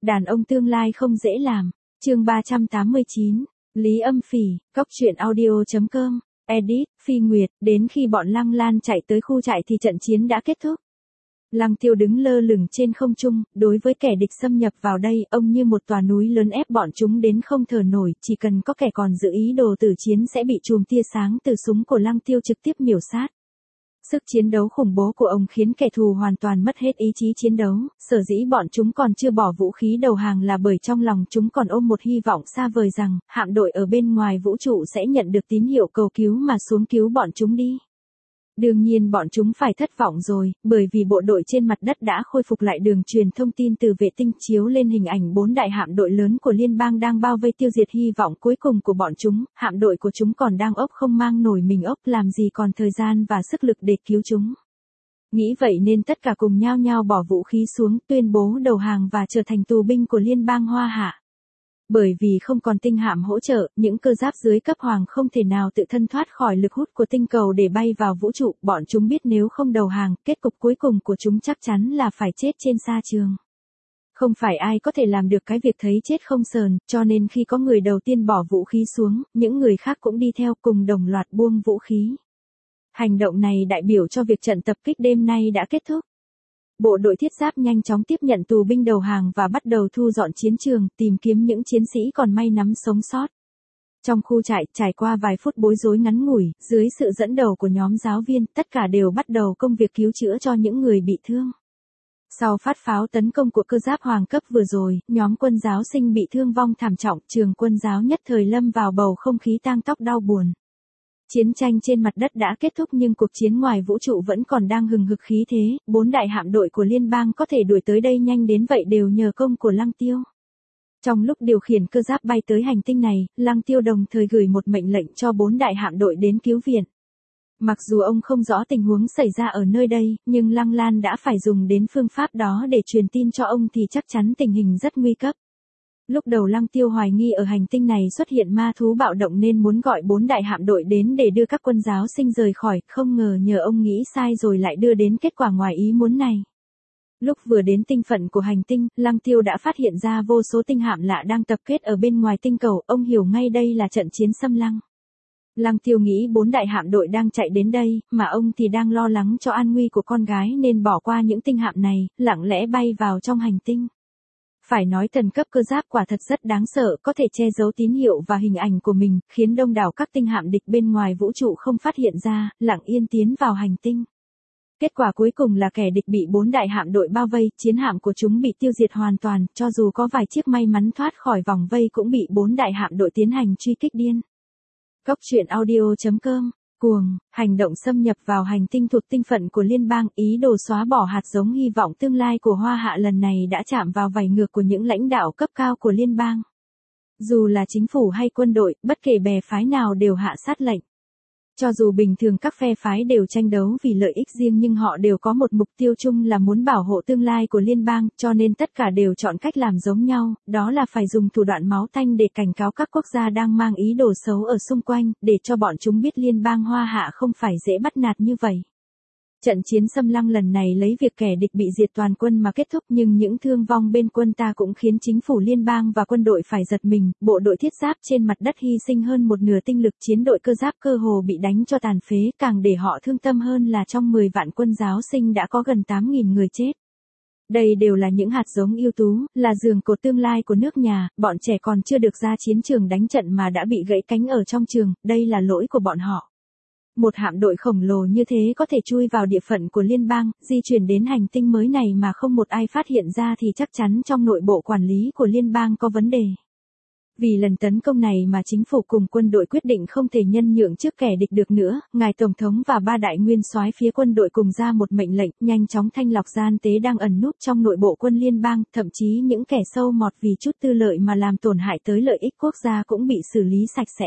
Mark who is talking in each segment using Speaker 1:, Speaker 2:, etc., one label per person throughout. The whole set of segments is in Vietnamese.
Speaker 1: Đàn ông tương lai không dễ làm. Chương 389. Lý Âm Phỉ, Cóc truyện audio.com. Edit, Phi Nguyệt. Đến khi bọn Lăng Lan chạy tới khu trại thì trận chiến đã kết thúc. Lăng Tiêu đứng lơ lửng trên không trung, đối với kẻ địch xâm nhập vào đây, ông như một tòa núi lớn ép bọn chúng đến không thở nổi, chỉ cần có kẻ còn giữ ý đồ tử chiến sẽ bị chùm tia sáng từ súng của Lăng Tiêu trực tiếp miểu sát. Sức chiến đấu khủng bố của ông khiến kẻ thù hoàn toàn mất hết ý chí chiến đấu, sở dĩ bọn chúng còn chưa bỏ vũ khí đầu hàng là bởi trong lòng chúng còn ôm một hy vọng xa vời rằng, hạm đội ở bên ngoài vũ trụ sẽ nhận được tín hiệu cầu cứu mà xuống cứu bọn chúng đi. Đương nhiên bọn chúng phải thất vọng rồi, bởi vì bộ đội trên mặt đất đã khôi phục lại đường truyền thông tin từ vệ tinh chiếu lên hình ảnh 4 đại hạm đội lớn của liên bang đang bao vây tiêu diệt hy vọng cuối cùng của bọn chúng, hạm đội của chúng còn đang ốc không mang nổi mình ốc làm gì còn thời gian và sức lực để cứu chúng. Nghĩ vậy nên tất cả cùng nhao nhao bỏ vũ khí xuống, tuyên bố đầu hàng và trở thành tù binh của liên bang Hoa Hạ. Bởi vì không còn tinh hạm hỗ trợ, những cơ giáp dưới cấp hoàng không thể nào tự thân thoát khỏi lực hút của tinh cầu để bay vào vũ trụ, bọn chúng biết nếu không đầu hàng, kết cục cuối cùng của chúng chắc chắn là phải chết trên sa trường. Không phải ai có thể làm được cái việc thấy chết không sờn, cho nên khi có người đầu tiên bỏ vũ khí xuống, những người khác cũng đi theo cùng đồng loạt buông vũ khí. Hành động này đại biểu cho việc trận tập kích đêm nay đã kết thúc. Bộ đội thiết giáp nhanh chóng tiếp nhận tù binh đầu hàng và bắt đầu thu dọn chiến trường, tìm kiếm những chiến sĩ còn may mắn sống sót. Trong khu trại, trải qua vài phút bối rối ngắn ngủi, dưới sự dẫn đầu của nhóm giáo viên, tất cả đều bắt đầu công việc cứu chữa cho những người bị thương. Sau phát pháo tấn công của cơ giáp hoàng cấp vừa rồi, nhóm quân giáo sinh bị thương vong thảm trọng, trường quân giáo nhất thời lâm vào bầu không khí tang tóc đau buồn. Chiến tranh trên mặt đất đã kết thúc nhưng cuộc chiến ngoài vũ trụ vẫn còn đang hừng hực khí thế, 4 đại hạm đội của liên bang có thể đuổi tới đây nhanh đến vậy đều nhờ công của Lăng Tiêu. Trong lúc điều khiển cơ giáp bay tới hành tinh này, Lăng Tiêu đồng thời gửi một mệnh lệnh cho 4 đại hạm đội đến cứu viện. Mặc dù ông không rõ tình huống xảy ra ở nơi đây, nhưng Lăng Lan đã phải dùng đến phương pháp đó để truyền tin cho ông thì chắc chắn tình hình rất nguy cấp. Lúc đầu Lăng Tiêu hoài nghi ở hành tinh này xuất hiện ma thú bạo động nên muốn gọi 4 đại hạm đội đến để đưa các quân giáo sinh rời khỏi, không ngờ nhờ ông nghĩ sai rồi lại đưa đến kết quả ngoài ý muốn này. Lúc vừa đến tinh phận của hành tinh, Lăng Tiêu đã phát hiện ra vô số tinh hạm lạ đang tập kết ở bên ngoài tinh cầu, ông hiểu ngay đây là trận chiến xâm lăng. Lăng Tiêu nghĩ 4 đại hạm đội đang chạy đến đây, mà ông thì đang lo lắng cho an nguy của con gái nên bỏ qua những tinh hạm này, lặng lẽ bay vào trong hành tinh. Phải nói thần cấp cơ giáp quả thật rất đáng sợ, có thể che giấu tín hiệu và hình ảnh của mình, khiến đông đảo các tinh hạm địch bên ngoài vũ trụ không phát hiện ra, lặng yên tiến vào hành tinh. Kết quả cuối cùng là kẻ địch bị 4 đại hạm đội bao vây, chiến hạm của chúng bị tiêu diệt hoàn toàn, cho dù có vài chiếc may mắn thoát khỏi vòng vây cũng bị 4 đại hạm đội tiến hành truy kích điên. Cóc truyện audio.com. Cuồng, hành động xâm nhập vào hành tinh thuộc tinh phận của liên bang, ý đồ xóa bỏ hạt giống hy vọng tương lai của Hoa Hạ lần này đã chạm vào vảy ngược của những lãnh đạo cấp cao của liên bang. Dù là chính phủ hay quân đội, bất kể bè phái nào đều hạ sát lệnh. Cho dù bình thường các phe phái đều tranh đấu vì lợi ích riêng nhưng họ đều có một mục tiêu chung là muốn bảo hộ tương lai của liên bang, cho nên tất cả đều chọn cách làm giống nhau, đó là phải dùng thủ đoạn máu tanh để cảnh cáo các quốc gia đang mang ý đồ xấu ở xung quanh, để cho bọn chúng biết liên bang Hoa Hạ không phải dễ bắt nạt như vậy. Trận chiến xâm lăng lần này lấy việc kẻ địch bị diệt toàn quân mà kết thúc nhưng những thương vong bên quân ta cũng khiến chính phủ liên bang và quân đội phải giật mình, bộ đội thiết giáp trên mặt đất hy sinh hơn một nửa tinh lực chiến đội cơ giáp cơ hồ bị đánh cho tàn phế, càng để họ thương tâm hơn là trong 10 vạn quân giáo sinh đã có gần 8.000 người chết. Đây đều là những hạt giống ưu tú, là giường cột tương lai của nước nhà, bọn trẻ còn chưa được ra chiến trường đánh trận mà đã bị gãy cánh ở trong trường, đây là lỗi của bọn họ. Một hạm đội khổng lồ như thế có thể chui vào địa phận của liên bang, di chuyển đến hành tinh mới này mà không một ai phát hiện ra thì chắc chắn trong nội bộ quản lý của liên bang có vấn đề. Vì lần tấn công này mà chính phủ cùng quân đội quyết định không thể nhân nhượng trước kẻ địch được nữa, ngài tổng thống và 3 đại nguyên soái phía quân đội cùng ra một mệnh lệnh, nhanh chóng thanh lọc gian tế đang ẩn núp trong nội bộ quân liên bang, thậm chí những kẻ sâu mọt vì chút tư lợi mà làm tổn hại tới lợi ích quốc gia cũng bị xử lý sạch sẽ.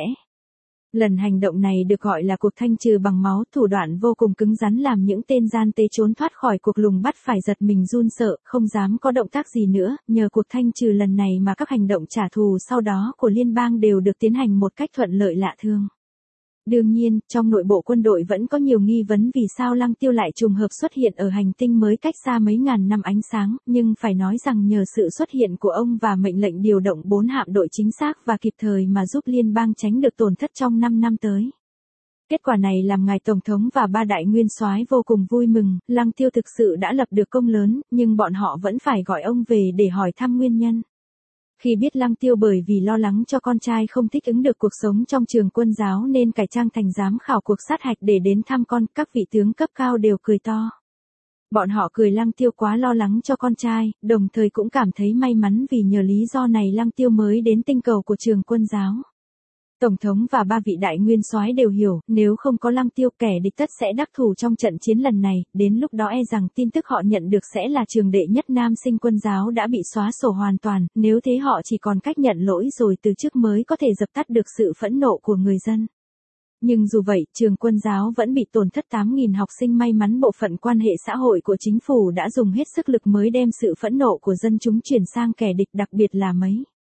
Speaker 1: Lần hành động này được gọi là cuộc thanh trừ bằng máu, thủ đoạn vô cùng cứng rắn làm những tên gian tế trốn thoát khỏi cuộc lùng bắt phải giật mình run sợ, không dám có động tác gì nữa, nhờ cuộc thanh trừ lần này mà các hành động trả thù sau đó của liên bang đều được tiến hành một cách thuận lợi lạ thường. Đương nhiên, trong nội bộ quân đội vẫn có nhiều nghi vấn vì sao Lăng Tiêu lại trùng hợp xuất hiện ở hành tinh mới cách xa mấy ngàn năm ánh sáng, nhưng phải nói rằng nhờ sự xuất hiện của ông và mệnh lệnh điều động 4 hạm đội chính xác và kịp thời mà giúp liên bang tránh được tổn thất trong 5 năm tới. Kết quả này làm ngài Tổng thống và 3 đại nguyên soái vô cùng vui mừng, Lăng Tiêu thực sự đã lập được công lớn, nhưng bọn họ vẫn phải gọi ông về để hỏi thăm nguyên nhân. Khi biết Lăng Tiêu bởi vì lo lắng cho con trai không thích ứng được cuộc sống trong trường quân giáo nên cải trang thành giám khảo cuộc sát hạch để đến thăm con, các vị tướng cấp cao đều cười to. Bọn họ cười Lăng Tiêu quá lo lắng cho con trai, đồng thời cũng cảm thấy may mắn vì nhờ lý do này Lăng Tiêu mới đến tinh cầu của trường quân giáo. Tổng thống và 3 vị đại nguyên soái đều hiểu, nếu không có Lăng Tiêu kẻ địch tất sẽ đắc thủ trong trận chiến lần này, đến lúc đó e rằng tin tức họ nhận được sẽ là trường đệ nhất nam sinh quân giáo đã bị xóa sổ hoàn toàn, nếu thế họ chỉ còn cách nhận lỗi rồi từ chức mới có thể dập tắt được sự phẫn nộ của người dân. Nhưng dù vậy, trường quân giáo vẫn bị tổn thất 8.000 học sinh, may mắn bộ phận quan hệ xã hội của chính phủ đã dùng hết sức lực mới đem sự phẫn nộ của dân chúng chuyển sang kẻ địch, đặc biệt là mấy.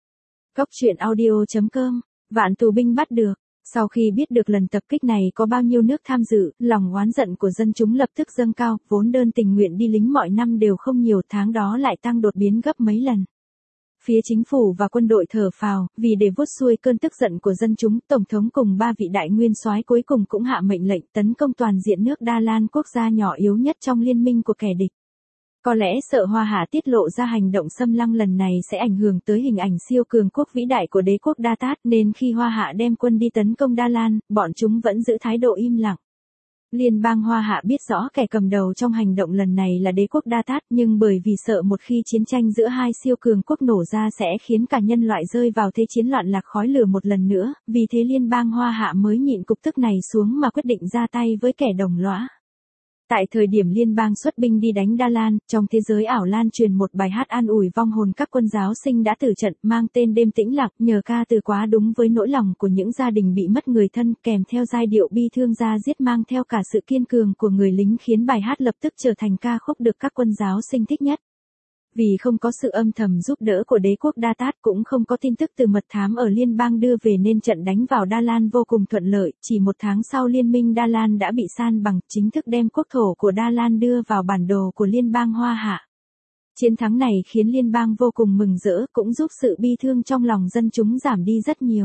Speaker 1: Góc truyện audio.com. Vạn tù binh bắt được. Sau khi biết được lần tập kích này có bao nhiêu nước tham dự, lòng oán giận của dân chúng lập tức dâng cao, vốn đơn tình nguyện đi lính mọi năm đều không nhiều, tháng đó lại tăng đột biến gấp mấy lần. Phía chính phủ và quân đội thở phào, vì để vuốt xuôi cơn tức giận của dân chúng, Tổng thống cùng 3 vị đại nguyên soái cuối cùng cũng hạ mệnh lệnh tấn công toàn diện nước Đa Lan, quốc gia nhỏ yếu nhất trong liên minh của kẻ địch. Có lẽ sợ Hoa Hạ tiết lộ ra hành động xâm lăng lần này sẽ ảnh hưởng tới hình ảnh siêu cường quốc vĩ đại của đế quốc Đa Tát, nên khi Hoa Hạ đem quân đi tấn công Đa Lan, bọn chúng vẫn giữ thái độ im lặng. Liên bang Hoa Hạ biết rõ kẻ cầm đầu trong hành động lần này là đế quốc Đa Tát, nhưng bởi vì sợ một khi chiến tranh giữa hai siêu cường quốc nổ ra sẽ khiến cả nhân loại rơi vào thế chiến loạn lạc khói lửa một lần nữa, vì thế liên bang Hoa Hạ mới nhịn cục tức này xuống mà quyết định ra tay với kẻ đồng lõa. Tại thời điểm liên bang xuất binh đi đánh Đa Lan, trong thế giới ảo lan truyền một bài hát an ủi vong hồn các quân giáo sinh đã tử trận, mang tên Đêm Tĩnh Lặng, nhờ ca từ quá đúng với nỗi lòng của những gia đình bị mất người thân, kèm theo giai điệu bi thương da diết mang theo cả sự kiên cường của người lính khiến bài hát lập tức trở thành ca khúc được các quân giáo sinh thích nhất. Vì không có sự âm thầm giúp đỡ của đế quốc Đa Tát, cũng không có tin tức từ mật thám ở liên bang đưa về nên trận đánh vào Đa Lan vô cùng thuận lợi, chỉ một tháng sau liên minh Đa Lan đã bị san bằng, chính thức đem quốc thổ của Đa Lan đưa vào bản đồ của liên bang Hoa Hạ. Chiến thắng này khiến liên bang vô cùng mừng rỡ, cũng giúp sự bi thương trong lòng dân chúng giảm đi rất nhiều.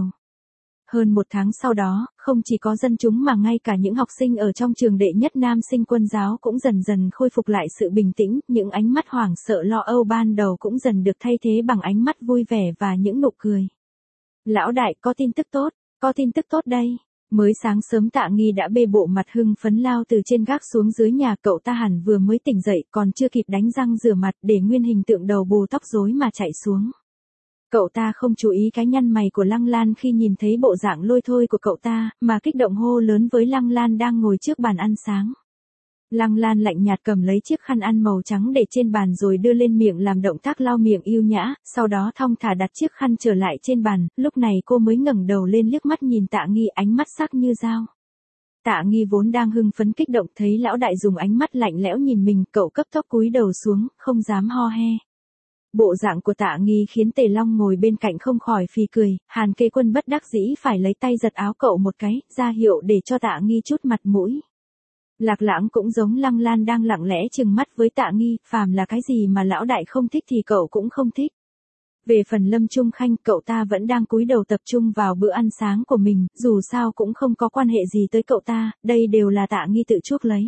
Speaker 1: Hơn một tháng sau đó, không chỉ có dân chúng mà ngay cả những học sinh ở trong trường đệ nhất nam sinh quân giáo cũng dần dần khôi phục lại sự bình tĩnh, những ánh mắt hoảng sợ lo âu ban đầu cũng dần được thay thế bằng ánh mắt vui vẻ và những nụ cười. Lão đại, có tin tức tốt đây. Mới sáng sớm Tạ Nghi đã bê bộ mặt hưng phấn lao từ trên gác xuống dưới nhà, cậu ta hẳn vừa mới tỉnh dậy, còn chưa kịp đánh răng rửa mặt để nguyên hình tượng đầu bù tóc rối mà chạy xuống. Cậu ta không chú ý cái nhăn mày của Lăng Lan khi nhìn thấy bộ dạng lôi thôi của cậu ta, mà kích động hô lớn với Lăng Lan đang ngồi trước bàn ăn sáng. Lăng Lan lạnh nhạt cầm lấy chiếc khăn ăn màu trắng để trên bàn rồi đưa lên miệng làm động tác lau miệng yêu nhã, sau đó thong thả đặt chiếc khăn trở lại trên bàn, lúc này cô mới ngẩng đầu lên liếc mắt nhìn Tạ Nghi, ánh mắt sắc như dao. Tạ Nghi vốn đang hưng phấn kích động thấy lão đại dùng ánh mắt lạnh lẽo nhìn mình, cậu cấp tốc cúi đầu xuống, không dám ho he. Bộ dạng của Tạ Nghi khiến Tề Long ngồi bên cạnh không khỏi phì cười, Hàn Kế Quân bất đắc dĩ phải lấy tay giật áo cậu một cái, ra hiệu để cho Tạ Nghi chút mặt mũi. Lạc Lãng cũng giống Lăng Lan đang lặng lẽ trừng mắt với Tạ Nghi, phàm là cái gì mà lão đại không thích thì cậu cũng không thích. Về phần Lâm Trung Khanh, cậu ta vẫn đang cúi đầu tập trung vào bữa ăn sáng của mình, dù sao cũng không có quan hệ gì tới cậu ta, đây đều là Tạ Nghi tự chuốc lấy.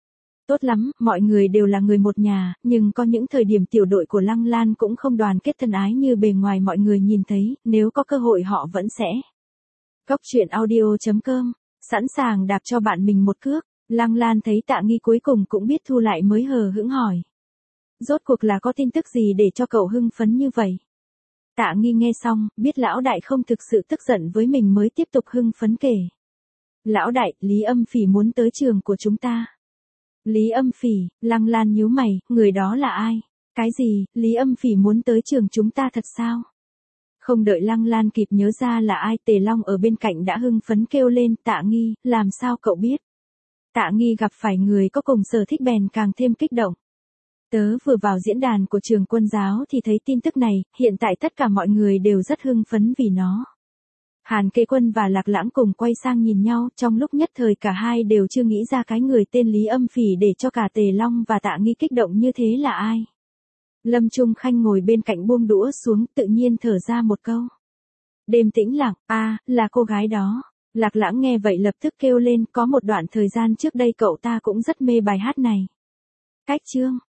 Speaker 1: Tốt lắm, mọi người đều là người một nhà, nhưng có những thời điểm tiểu đội của Lăng Lan cũng không đoàn kết thân ái như bề ngoài mọi người nhìn thấy, nếu có cơ hội họ vẫn sẽ. Góc truyện audio.com, sẵn sàng đạp cho bạn mình một cước. Lăng Lan thấy Tạ Nghi cuối cùng cũng biết thu lại mới hờ hững hỏi. Rốt cuộc là có tin tức gì để cho cậu hưng phấn như vậy? Tạ Nghi nghe xong, biết lão đại không thực sự tức giận với mình mới tiếp tục hưng phấn kể. Lão đại, Lý Âm Phỉ muốn tới trường của chúng ta. Lý Âm Phỉ, Lăng Lan nhíu mày, người đó là ai? Cái gì, Lý Âm Phỉ muốn tới trường chúng ta thật sao? Không đợi Lăng Lan kịp nhớ ra là ai, Tề Long ở bên cạnh đã hưng phấn kêu lên, Tạ Nghi, làm sao cậu biết? Tạ Nghi gặp phải người có cùng sở thích bèn càng thêm kích động. Tớ vừa vào diễn đàn của trường quân giáo thì thấy tin tức này, hiện tại tất cả mọi người đều rất hưng phấn vì nó. Hàn Kế Quân và Lạc Lãng cùng quay sang nhìn nhau, trong lúc nhất thời cả hai đều chưa nghĩ ra cái người tên Lý Âm Phỉ để cho cả Tề Long và Tạ Nghi kích động như thế là ai. Lâm Trung Khanh ngồi bên cạnh buông đũa xuống, tự nhiên thở ra một câu. Đêm tĩnh lặng, là cô gái đó. Lạc Lãng nghe vậy lập tức kêu lên, có một đoạn thời gian trước đây cậu ta cũng rất mê bài hát này. Cách chương